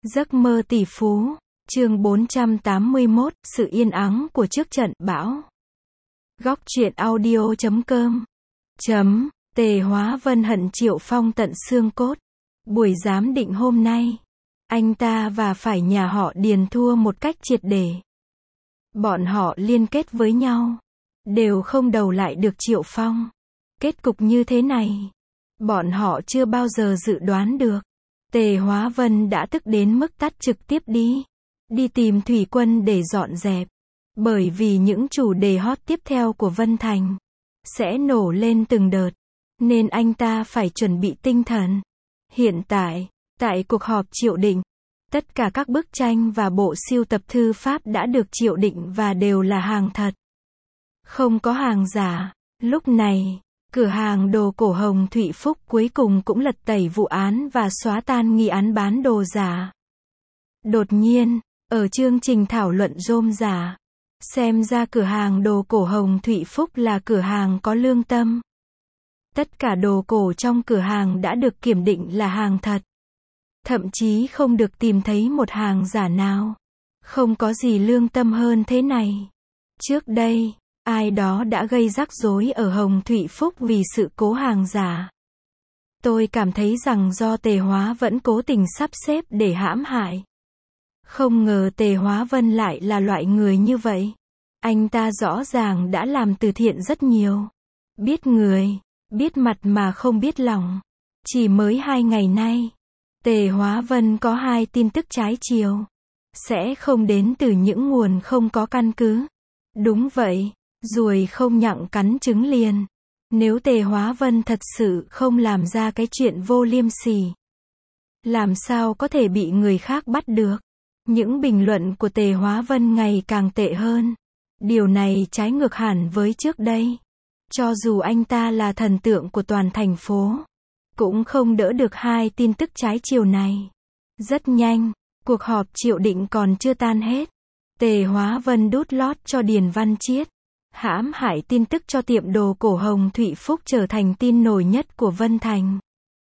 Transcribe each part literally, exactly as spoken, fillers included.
Giấc mơ tỷ phú, chương bốn trăm tám mươi mốt, sự yên ắng của trước trận bão. Góc truyện audio chấm com. Chấm, Tề Hóa Vân hận Triệu Phong tận xương cốt. Buổi giám định hôm nay, anh ta và phải nhà họ Điền thua một cách triệt để. Bọn họ liên kết với nhau, đều không đầu lại được Triệu Phong. Kết cục như thế này, bọn họ chưa bao giờ dự đoán được. Tề Hóa Vân đã tức đến mức tắt trực tiếp đi. Đi tìm thủy quân để dọn dẹp. Bởi vì những chủ đề hot tiếp theo của Vân Thành sẽ nổ lên từng đợt, nên anh ta phải chuẩn bị tinh thần. Hiện tại, tại cuộc họp Triệu Định, tất cả các bức tranh và bộ sưu tập thư pháp đã được Triệu Định và đều là hàng thật. Không có hàng giả. Lúc này, cửa hàng đồ cổ Hồng Thụy Phúc cuối cùng cũng lật tẩy vụ án và xóa tan nghi án bán đồ giả. Đột nhiên, ở chương trình thảo luận rôm rả, xem ra cửa hàng đồ cổ Hồng Thụy Phúc là cửa hàng có lương tâm. Tất cả đồ cổ trong cửa hàng đã được kiểm định là hàng thật. Thậm chí không được tìm thấy một hàng giả nào. Không có gì lương tâm hơn thế này. Trước đây, ai đó đã gây rắc rối ở Hồng Thụy Phúc vì sự cố hàng giả. Tôi cảm thấy rằng do Tề Hóa vẫn cố tình sắp xếp để hãm hại. Không ngờ Tề Hóa Vân lại là loại người như vậy. Anh ta rõ ràng đã làm từ thiện rất nhiều. Biết người, biết mặt mà không biết lòng. Chỉ mới hai ngày nay, Tề Hóa Vân có hai tin tức trái chiều. Sẽ không đến từ những nguồn không có căn cứ. Đúng vậy, ruồi không nhặng cắn trứng liền. Nếu Tề Hóa Vân thật sự không làm ra cái chuyện vô liêm sỉ, làm sao có thể bị người khác bắt được? Những bình luận của Tề Hóa Vân ngày càng tệ hơn. Điều này trái ngược hẳn với trước đây. Cho dù anh ta là thần tượng của toàn thành phố, cũng không đỡ được hai tin tức trái chiều này. Rất nhanh, cuộc họp Triệu Định còn chưa tan hết. Tề Hóa Vân đút lót cho Điền Văn Chiết, hãm hại tin tức cho tiệm đồ cổ Hồng Thụy Phúc trở thành tin nổi nhất của Vân Thành.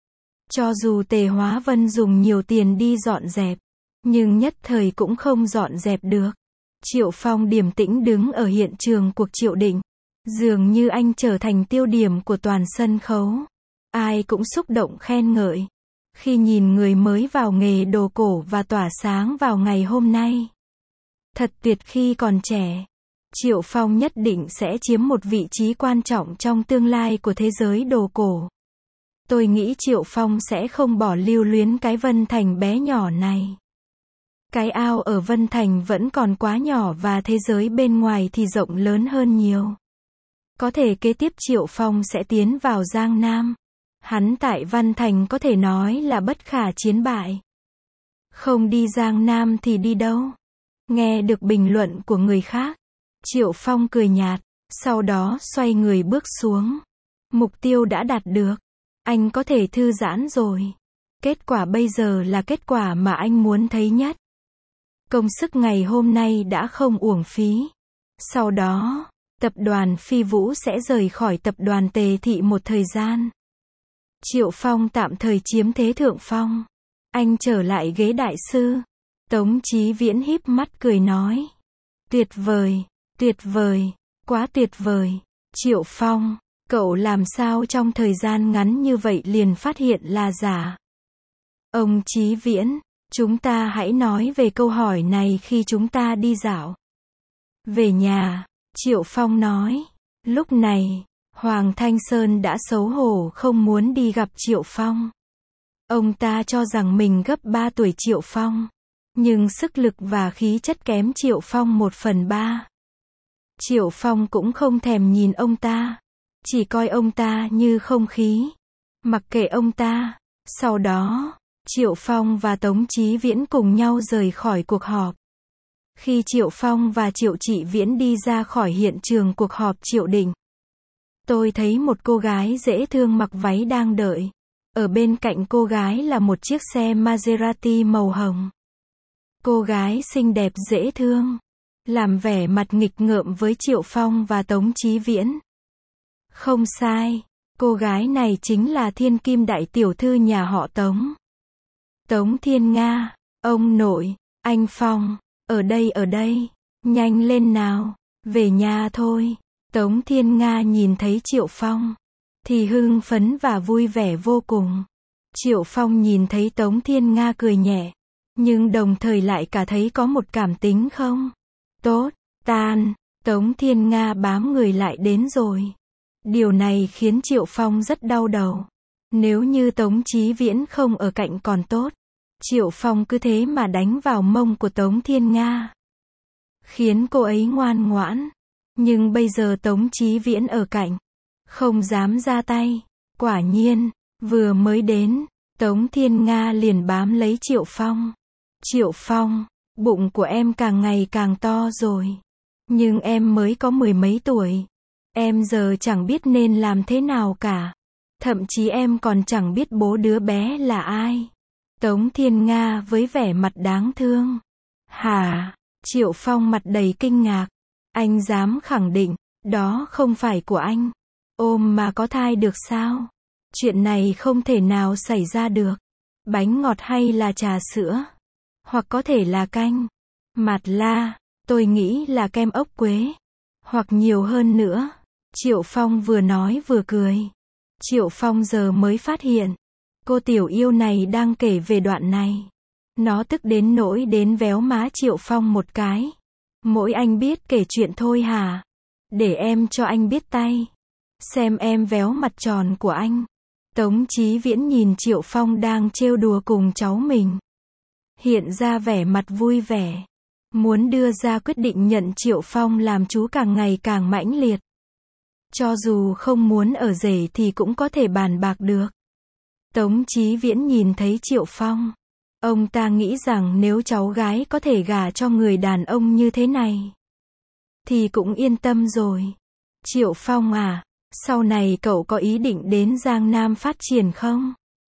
Cho dù Tề Hóa Vân dùng nhiều tiền đi dọn dẹp, nhưng nhất thời cũng không dọn dẹp được. Triệu Phong điềm tĩnh đứng ở hiện trường cuộc Triệu Định. Dường như anh trở thành tiêu điểm của toàn sân khấu. Ai cũng xúc động khen ngợi. Khi nhìn người mới vào nghề đồ cổ và tỏa sáng vào ngày hôm nay. Thật tuyệt khi còn trẻ. Triệu Phong nhất định sẽ chiếm một vị trí quan trọng trong tương lai của thế giới đồ cổ. Tôi nghĩ Triệu Phong sẽ không bỏ lưu luyến cái Vân Thành bé nhỏ này. Cái ao ở Vân Thành vẫn còn quá nhỏ và thế giới bên ngoài thì rộng lớn hơn nhiều. Có thể kế tiếp Triệu Phong sẽ tiến vào Giang Nam. Hắn tại Vân Thành có thể nói là bất khả chiến bại. Không đi Giang Nam thì đi đâu? Nghe được bình luận của người khác, Triệu Phong cười nhạt, sau đó xoay người bước xuống. Mục tiêu đã đạt được. Anh có thể thư giãn rồi. Kết quả bây giờ là kết quả mà anh muốn thấy nhất. Công sức ngày hôm nay đã không uổng phí. Sau đó, tập đoàn Phi Vũ sẽ rời khỏi tập đoàn Tề Thị một thời gian. Triệu Phong tạm thời chiếm thế thượng phong. Anh trở lại ghế đại sư. Tống Chí Viễn híp mắt cười nói. Tuyệt vời, tuyệt vời, quá tuyệt vời. Triệu Phong, cậu làm sao trong thời gian ngắn như vậy liền phát hiện là giả? Ông Chí Viễn, chúng ta hãy nói về câu hỏi này khi chúng ta đi dạo. Về nhà, Triệu Phong nói. Lúc này, Hoàng Thanh Sơn đã xấu hổ không muốn đi gặp Triệu Phong. Ông ta cho rằng mình gấp ba tuổi Triệu Phong. Nhưng sức lực và khí chất kém Triệu Phong một phần ba. Triệu Phong cũng không thèm nhìn ông ta. Chỉ coi ông ta như không khí. Mặc kệ ông ta. Sau đó, Triệu Phong và Tống Chí Viễn cùng nhau rời khỏi cuộc họp. Khi Triệu Phong và Triệu Trị Viễn đi ra khỏi hiện trường cuộc họp Triệu Định, tôi thấy một cô gái dễ thương mặc váy đang đợi. Ở bên cạnh cô gái là một chiếc xe Maserati màu hồng. Cô gái xinh đẹp dễ thương, làm vẻ mặt nghịch ngợm với Triệu Phong và Tống Chí Viễn. Không sai, cô gái này chính là thiên kim đại tiểu thư nhà họ Tống. Tống Thiên Nga. Ông nội, anh Phong, ở đây ở đây, nhanh lên nào, về nhà thôi. Tống Thiên Nga nhìn thấy Triệu Phong, thì hưng phấn và vui vẻ vô cùng. Triệu Phong nhìn thấy Tống Thiên Nga cười nhẹ, nhưng đồng thời lại cả thấy có một cảm tính không tốt, tan. Tống Thiên Nga bám người lại đến rồi. Điều này khiến Triệu Phong rất đau đầu. Nếu như Tống Chí Viễn không ở cạnh còn tốt. Triệu Phong cứ thế mà đánh vào mông của Tống Thiên Nga, khiến cô ấy ngoan ngoãn. Nhưng bây giờ Tống Chí Viễn ở cạnh, không dám ra tay. Quả nhiên, vừa mới đến, Tống Thiên Nga liền bám lấy Triệu Phong. Triệu Phong, bụng của em càng ngày càng to rồi. Nhưng em mới có mười mấy tuổi. Em giờ chẳng biết nên làm thế nào cả. Thậm chí em còn chẳng biết bố đứa bé là ai. Tống Thiên Nga với vẻ mặt đáng thương. Hả? Triệu Phong mặt đầy kinh ngạc. Anh dám khẳng định, đó không phải của anh. Ôm mà có thai được sao? Chuyện này không thể nào xảy ra được. Bánh ngọt hay là trà sữa? Hoặc có thể là canh, mạt la, tôi nghĩ là kem ốc quế. Hoặc nhiều hơn nữa. Triệu Phong vừa nói vừa cười. Triệu Phong giờ mới phát hiện, cô tiểu yêu này đang kể về đoạn này. Nó tức đến nỗi đến véo má Triệu Phong một cái. Mỗi anh biết kể chuyện thôi hả? Để em cho anh biết tay. Xem em véo mặt tròn của anh. Tống Chí Viễn nhìn Triệu Phong đang trêu đùa cùng cháu mình, hiện ra vẻ mặt vui vẻ. Muốn đưa ra quyết định nhận Triệu Phong làm chú càng ngày càng mãnh liệt. Cho dù không muốn ở rể thì cũng có thể bàn bạc được. Tống Chí Viễn nhìn thấy Triệu Phong. Ông ta nghĩ rằng nếu cháu gái có thể gả cho người đàn ông như thế này, thì cũng yên tâm rồi. Triệu Phong à, sau này cậu có ý định đến Giang Nam phát triển không?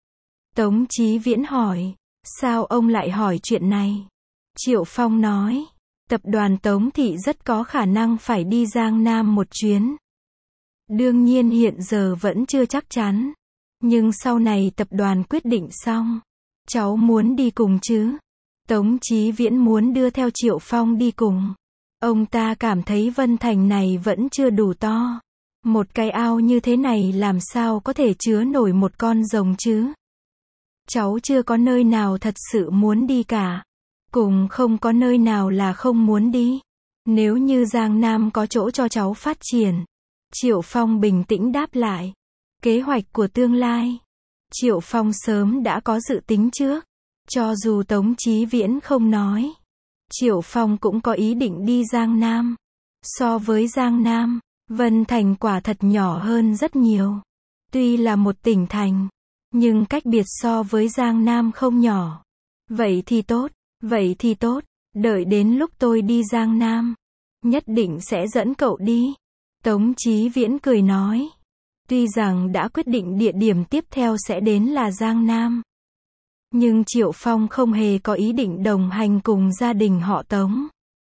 Tống Chí Viễn hỏi. Sao ông lại hỏi chuyện này? Triệu Phong nói. Tập đoàn Tống Thị rất có khả năng phải đi Giang Nam một chuyến. Đương nhiên hiện giờ vẫn chưa chắc chắn. Nhưng sau này tập đoàn quyết định xong, cháu muốn đi cùng chứ? Tống Chí Viễn muốn đưa theo Triệu Phong đi cùng. Ông ta cảm thấy Vân Thành này vẫn chưa đủ to. Một cái ao như thế này làm sao có thể chứa nổi một con rồng chứ? Cháu chưa có nơi nào thật sự muốn đi cả. Cùng không có nơi nào là không muốn đi. Nếu như Giang Nam có chỗ cho cháu phát triển. Triệu Phong bình tĩnh đáp lại. Kế hoạch của tương lai. Triệu Phong sớm đã có dự tính trước. Cho dù Tống Chí Viễn không nói, Triệu Phong cũng có ý định đi Giang Nam. So với Giang Nam, Vân Thành quả thật nhỏ hơn rất nhiều. Tuy là một tỉnh thành, nhưng cách biệt so với Giang Nam không nhỏ. Vậy thì tốt, vậy thì tốt, đợi đến lúc tôi đi Giang Nam, nhất định sẽ dẫn cậu đi. Tống Chí Viễn cười nói. Tuy rằng đã quyết định địa điểm tiếp theo sẽ đến là Giang Nam, nhưng Triệu Phong không hề có ý định đồng hành cùng gia đình họ Tống.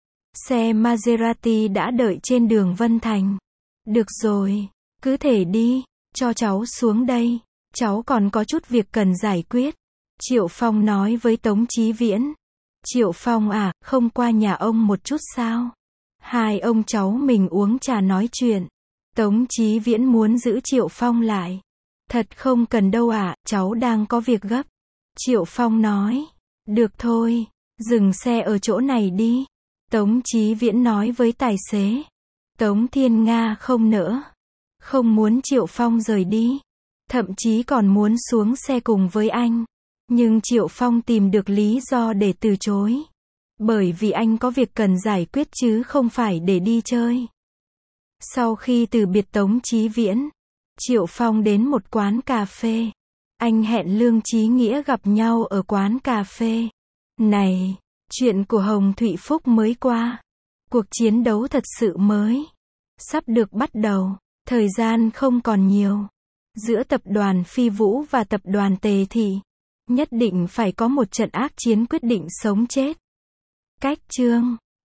Xe Maserati đã đợi trên đường Vân Thành. Được rồi, cứ thể đi, cho cháu xuống đây. Cháu còn có chút việc cần giải quyết. Triệu Phong nói với Tống Chí Viễn. Triệu Phong à, không qua nhà ông một chút sao? Hai ông cháu mình uống trà nói chuyện. Tống Chí Viễn muốn giữ Triệu Phong lại. Thật không cần đâu ạ, à, cháu đang có việc gấp. Triệu Phong nói. Được thôi, dừng xe ở chỗ này đi. Tống Chí Viễn nói với tài xế. Tống Thiên Nga không nỡ. Không muốn Triệu Phong rời đi. Thậm chí còn muốn xuống xe cùng với anh. Nhưng Triệu Phong tìm được lý do để từ chối. Bởi vì anh có việc cần giải quyết chứ không phải để đi chơi. Sau khi từ biệt Tống Chí Viễn, Triệu Phong đến một quán cà phê. Anh hẹn Lương Chí Nghĩa gặp nhau ở quán cà phê. Này, chuyện của Hồng Thụy Phúc mới qua. Cuộc chiến đấu thật sự mới sắp được bắt đầu. Thời gian không còn nhiều. Giữa tập đoàn Phi Vũ và tập đoàn Tề Thị, nhất định phải có một trận ác chiến quyết định sống chết. Cách chương